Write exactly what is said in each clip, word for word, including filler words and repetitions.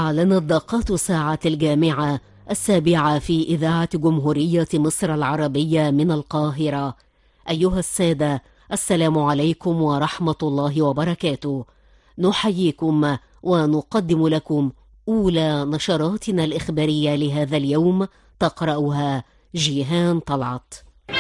أعلنت دقات ساعة الجامعة السابعة في إذاعة جمهورية مصر العربية من القاهرة. أيها السادة، السلام عليكم ورحمة الله وبركاته. نحييكم ونقدم لكم أولى نشراتنا الإخبارية لهذا اليوم، تقرأها جيهان طلعت.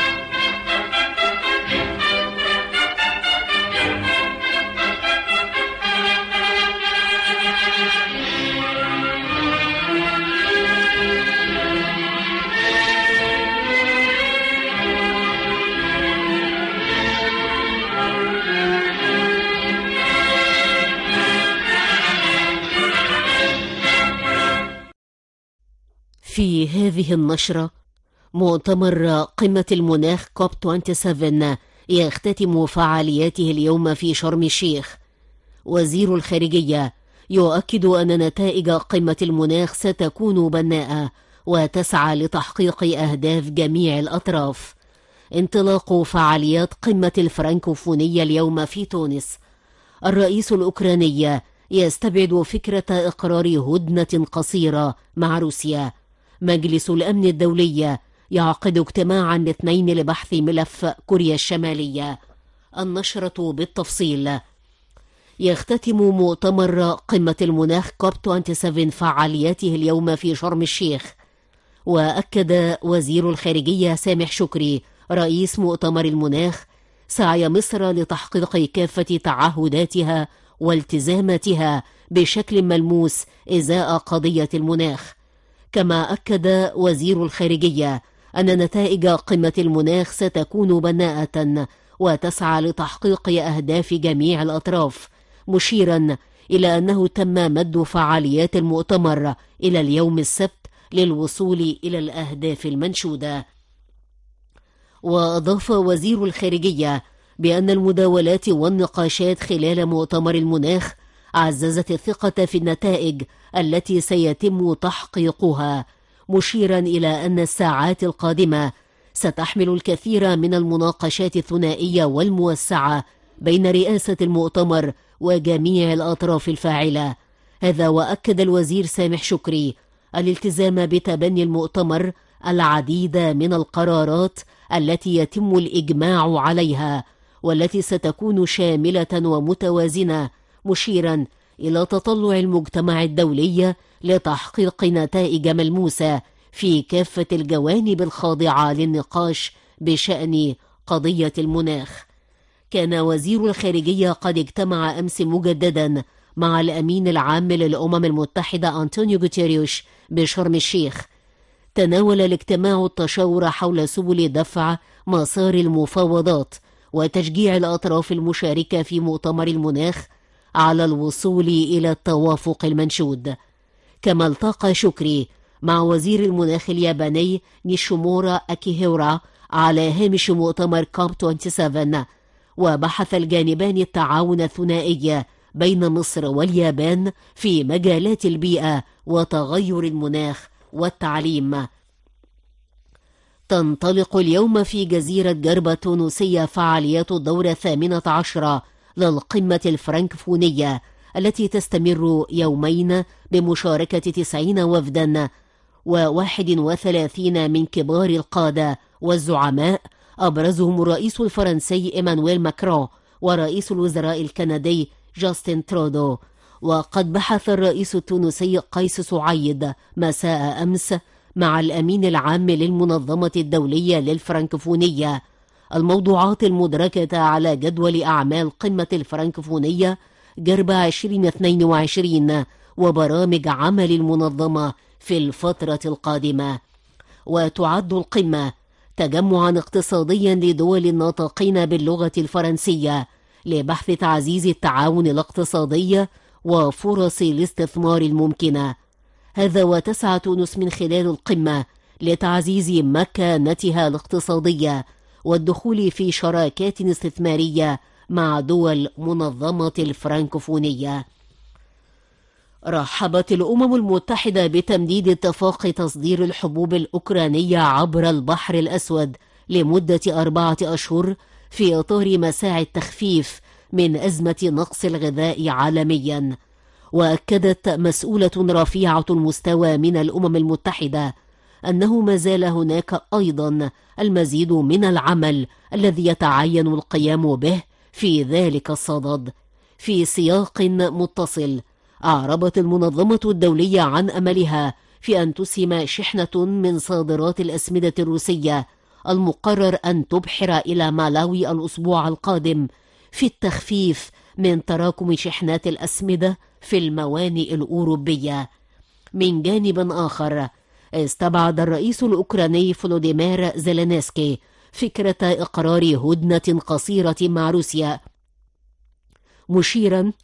في هذه النشرة: مؤتمر قمة المناخ كوب سبعة وعشرين يختتم فعالياته اليوم في شرم الشيخ. وزير الخارجية يؤكد أن نتائج قمة المناخ ستكون بناءة وتسعى لتحقيق أهداف جميع الأطراف. انطلاق فعاليات قمة الفرنكوفونية اليوم في تونس. الرئيس الأوكراني يستبعد فكرة إقرار هدنة قصيرة مع روسيا. مجلس الأمن الدولي يعقد اجتماعا الاثنين لبحث ملف كوريا الشمالية. النشرة بالتفصيل. يختتم مؤتمر قمة المناخ كوب سبعة وعشرين فعالياته اليوم في شرم الشيخ. وأكد وزير الخارجية سامح شكري رئيس مؤتمر المناخ سعي مصر لتحقيق كافة تعهداتها والتزاماتها بشكل ملموس إزاء قضية المناخ. كما أكد وزير الخارجية أن نتائج قمة المناخ ستكون بناءة وتسعى لتحقيق أهداف جميع الأطراف، مشيرا إلى أنه تم مد فعاليات المؤتمر إلى اليوم السبت للوصول إلى الأهداف المنشودة. وأضاف وزير الخارجية بأن المداولات والنقاشات خلال مؤتمر المناخ عززت الثقة في النتائج التي سيتم تحقيقها، مشيرا إلى أن الساعات القادمة ستحمل الكثير من المناقشات الثنائية والموسعة بين رئاسة المؤتمر وجميع الأطراف الفاعلة. هذا وأكد الوزير سامح شكري الالتزام بتبني المؤتمر العديد من القرارات التي يتم الإجماع عليها والتي ستكون شاملة ومتوازنة، مشيرا إلى تطلع المجتمع الدولي لتحقيق نتائج ملموسة في كافة الجوانب الخاضعة للنقاش بشأن قضية المناخ. كان وزير الخارجية قد اجتمع أمس مجددا مع الأمين العام للأمم المتحدة أنطونيو غوتيريوش بشرم الشيخ. تناول الاجتماع التشاور حول سبل دفع مسار المفاوضات وتشجيع الأطراف المشاركة في مؤتمر المناخ على الوصول إلى التوافق المنشود. كما التقى شكري مع وزير المناخ الياباني نيشيمورا أكيهيورا على هامش مؤتمر كوب سبعة وعشرين، وبحث الجانبان التعاون الثنائي بين مصر واليابان في مجالات البيئة وتغير المناخ والتعليم. تنطلق اليوم في جزيرة جربة التونسية فعاليات الدورة الثامنة عشرة للقمة الفرنكفونية التي تستمر يومين بمشاركة تسعين وفدا وواحد وثلاثين من كبار القادة والزعماء، أبرزهم الرئيس الفرنسي إيمانويل ماكرون ورئيس الوزراء الكندي جاستن ترودو. وقد بحث الرئيس التونسي قيس سعيد مساء أمس مع الأمين العام للمنظمة الدولية للفرنكفونية الموضوعات المدركة على جدول أعمال قمة الفرنكفونية جربة ألفين واثنين وعشرين وبرامج عمل المنظمة في الفترة القادمة. وتعد القمة تجمعا اقتصاديا لدول الناطقين باللغة الفرنسية لبحث تعزيز التعاون الاقتصادي وفرص الاستثمار الممكنة. هذا وتسعى تونس من خلال القمة لتعزيز مكانتها الاقتصادية والدخول في شراكات استثمارية مع دول منظمة الفرنكوفونية. رحبت الأمم المتحدة بتمديد اتفاق تصدير الحبوب الأوكرانية عبر البحر الأسود لمدة أربعة أشهر في إطار مساعي التخفيف من أزمة نقص الغذاء عالميا. وأكدت مسؤولة رفيعة المستوى من الأمم المتحدة أنه ما زال هناك أيضا المزيد من العمل الذي يتعين القيام به في ذلك الصدد. في سياق متصل، أعربت المنظمة الدولية عن أملها في أن تسهم شحنة من صادرات الأسمدة الروسية المقرر أن تبحر إلى مالاوي الأسبوع القادم في التخفيف من تراكم شحنات الأسمدة في الموانئ الأوروبية. من جانب آخر، استبعد الرئيس الأوكراني فلوديمير زيلينسكي فكرة إقرار هدنة قصيرة مع روسيا، مشيرا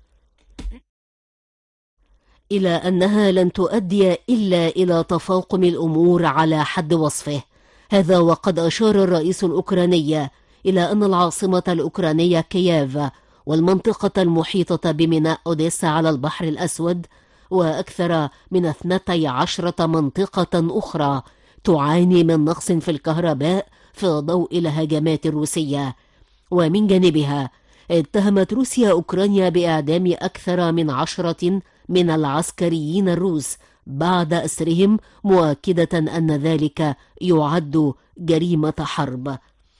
إلى أنها لن تؤدي إلا إلى تفاقم الأمور على حد وصفه. هذا وقد أشار الرئيس الأوكراني إلى أن العاصمة الأوكرانية كييف والمنطقة المحيطة بميناء أوديسا على البحر الأسود وأكثر من اثنتي عشرة منطقة أخرى تعاني من نقص في الكهرباء في ضوء الهجمات الروسية. ومن جانبها، اتهمت روسيا أوكرانيا بإعدام أكثر من عشرة من العسكريين الروس بعد أسرهم، مؤكدة أن ذلك يعد جريمة حرب.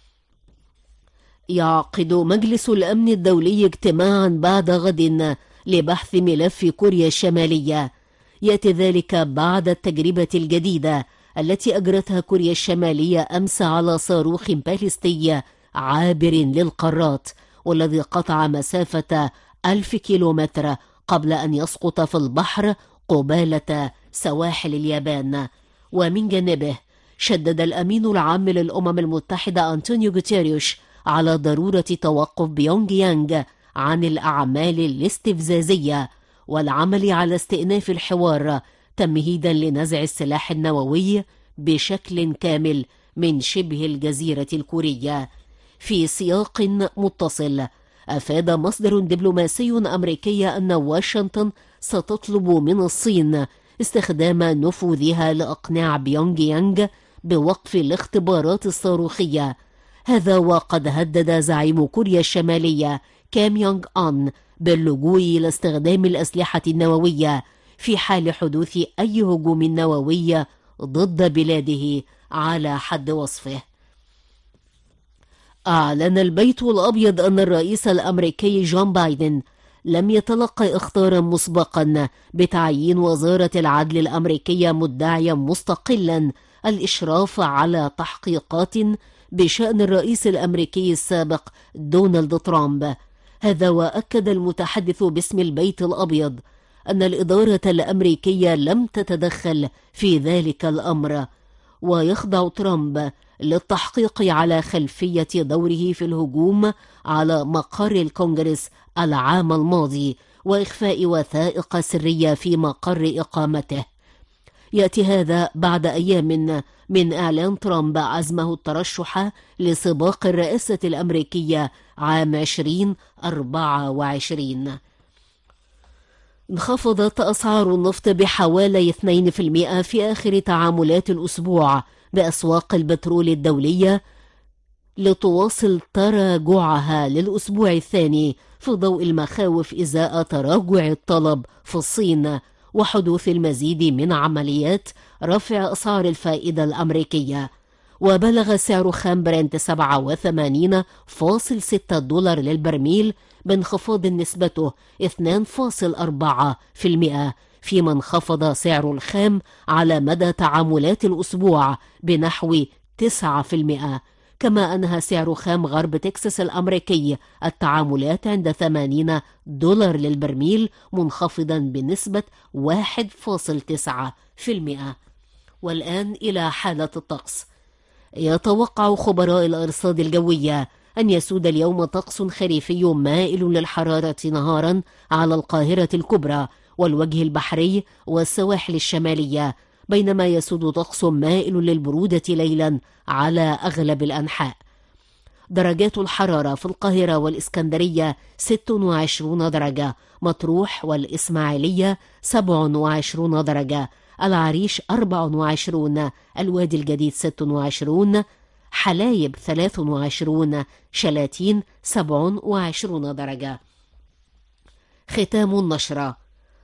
يعقد مجلس الأمن الدولي اجتماعا بعد غد لبحث ملف كوريا الشمالية. يأتي ذلك بعد التجربة الجديدة التي أجرتها كوريا الشمالية أمس على صاروخ باليستي عابر للقارات، والذي قطع مسافة ألف كيلومتر قبل أن يسقط في البحر قبالة سواحل اليابان. ومن جانبه، شدد الأمين العام للأمم المتحدة أنطونيو غوتيريش على ضرورة توقف بيونغ يانغ عن الأعمال الاستفزازية والعمل على استئناف الحوار تمهيدا لنزع السلاح النووي بشكل كامل من شبه الجزيرة الكورية. في سياق متصل، أفاد مصدر دبلوماسي أمريكي أن واشنطن ستطلب من الصين استخدام نفوذها لإقناع بيونغ يانغ بوقف الاختبارات الصاروخية. هذا وقد هدد زعيم كوريا الشمالية كيم يونغ أون باللجوء إلى استخدام الأسلحة النووية في حال حدوث أي هجوم نووي ضد بلاده على حد وصفه. أعلن البيت الأبيض أن الرئيس الأمريكي جون بايدن لم يتلقى اخطارا مسبقا بتعيين وزارة العدل الأمريكية مدعيا مستقلا الإشراف على تحقيقات بشأن الرئيس الأمريكي السابق دونالد ترامب. هذا وأكد المتحدث باسم البيت الأبيض أن الإدارة الأمريكية لم تتدخل في ذلك الأمر، ويخضع ترامب للتحقيق على خلفية دوره في الهجوم على مقر الكونغرس العام الماضي وإخفاء وثائق سرية في مقر إقامته. يأتي هذا بعد أيام من إعلان ترامب عزمه الترشح لسباق الرئاسة الأمريكية عام ألفين وأربعة وعشرين. انخفضت أسعار النفط بحوالي اثنين بالمئة في آخر تعاملات الأسبوع بأسواق البترول الدولية، لتواصل تراجعها للأسبوع الثاني في ضوء المخاوف إزاء تراجع الطلب في الصين وحدوث المزيد من عمليات رفع أسعار الفائدة الأمريكية. وبلغ سعر خام برنت سبعة وثمانين فاصلة ستة دولار للبرميل بانخفاض نسبته اثنين فاصلة أربعة بالمئة، فيما انخفض سعر الخام على مدى تعاملات الأسبوع بنحو تسعة بالمئة. كما أنهى سعر خام غرب تكساس الأمريكي التعاملات عند ثمانين دولار للبرميل، منخفضا بنسبة واحد فاصلة تسعة بالمئة. والآن إلى حالة الطقس. يتوقع خبراء الأرصاد الجوية أن يسود اليوم طقس خريفي مائل للحرارة نهارا على القاهرة الكبرى والوجه البحري والسواحل الشمالية، بينما يسود طقس مائل للبرودة ليلا على أغلب الأنحاء. درجات الحرارة في القاهرة والإسكندرية ستة وعشرين درجة، مطروح والإسماعيلية سبعة وعشرين درجة، العريش أربعة وعشرين، الوادي الجديد ستة وعشرين، حلايب ثلاثة وعشرين، شلاتين سبعة وعشرين درجة. ختام النشرة.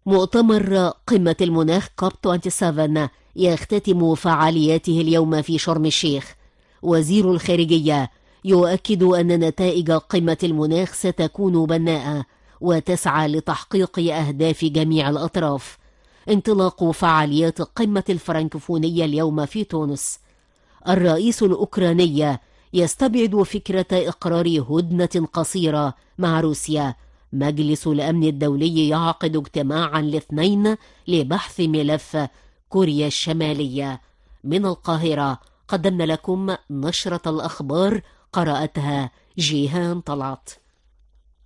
مؤتمر قمة المناخ كوب سبعة وعشرين يختتم فعالياته اليوم في شرم الشيخ. وزير الخارجية يؤكد أن نتائج قمة المناخ ستكون بناءة وتسعى لتحقيق أهداف جميع الأطراف. انطلاق فعاليات قمة الفرنكوفونية اليوم في تونس. الرئيس الأوكراني يستبعد فكرة إقرار هدنة قصيرة مع روسيا. مجلس الأمن الدولي يعقد اجتماعا الاثنين لبحث ملف كوريا الشمالية. من القاهرة قدمنا لكم نشرة الأخبار، قرأتها جيهان طلعت.